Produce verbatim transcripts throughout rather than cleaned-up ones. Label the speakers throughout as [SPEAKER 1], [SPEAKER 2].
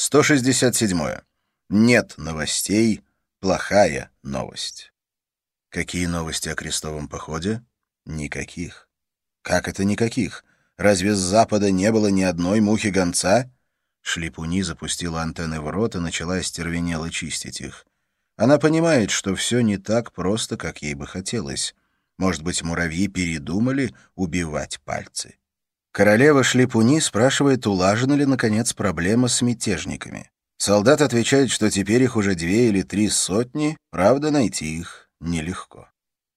[SPEAKER 1] сто шестьдесят седьмое. Нет новостей, плохая новость. Какие новости о крестовом походе? Никаких. Как это никаких? Разве с запада не было ни одной мухи-гонца? Шлипуни запустила антенны в рот и начала остервенело чистить их. Она понимает, что все не так просто, как ей бы хотелось. Может быть, муравьи передумали убивать пальцы. Королева Шлипуни спрашивает, улажена ли, наконец, проблема с мятежниками. Солдат отвечает, что теперь их уже две или три сотни, правда, найти их нелегко.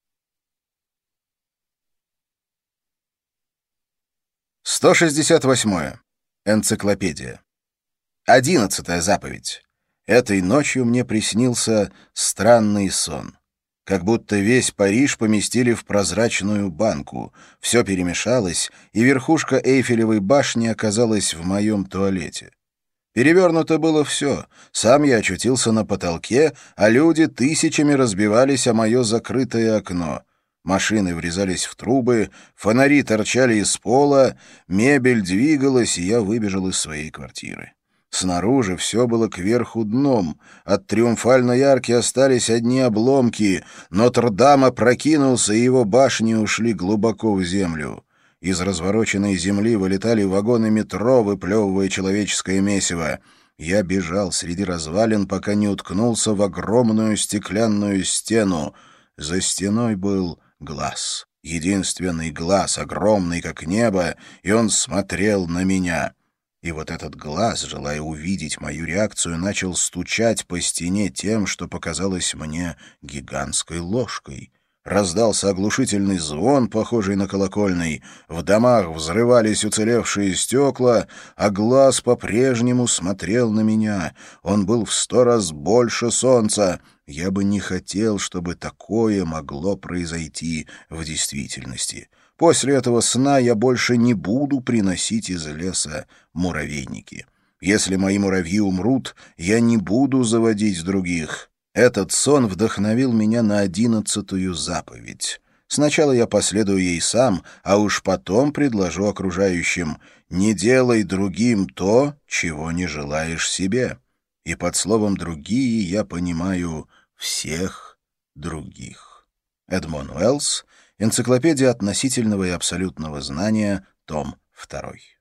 [SPEAKER 1] сто шестьдесят восьмое. Энциклопедия. Одиннадцатая заповедь. Этой ночью мне приснился странный сон. Как будто весь Париж поместили в прозрачную банку. Все перемешалось, и верхушка Эйфелевой башни оказалась в моем туалете. Перевернуто было все. Сам я очутился на потолке, а люди тысячами разбивались о мое закрытое окно. Машины врезались в трубы, фонари торчали из пола, мебель двигалась, и я выбежал из своей квартиры. Снаружи все было кверху дном. От триумфальной арки остались одни обломки. Нотр-Дам опрокинулся, и его башни ушли глубоко в землю. Из развороченной земли вылетали вагоны метро, выплевывая человеческое месиво. Я бежал среди развалин, пока не уткнулся в огромную стеклянную стену. За стеной был глаз. Единственный глаз, огромный, как небо, и он смотрел на меня. И вот этот глаз, желая увидеть мою реакцию, начал стучать по стене тем, что показалось мне гигантской ложкой. Раздался оглушительный звон, похожий на колокольный. В домах взрывались уцелевшие стекла, а глаз по-прежнему смотрел на меня. Он был в сто раз больше солнца. Я бы не хотел, чтобы такое могло произойти в действительности. После этого сна я больше не буду приносить из леса муравейники. Если мои муравьи умрут, я не буду заводить других. Этот сон вдохновил меня на одиннадцатую заповедь. Сначала я последую ей сам, а уж потом предложу окружающим: «Не делай другим то, чего не желаешь себе». И под словом «другие» я понимаю всех других. Эдмон Уэллс. Энциклопедия относительного и абсолютного знания. Том второй.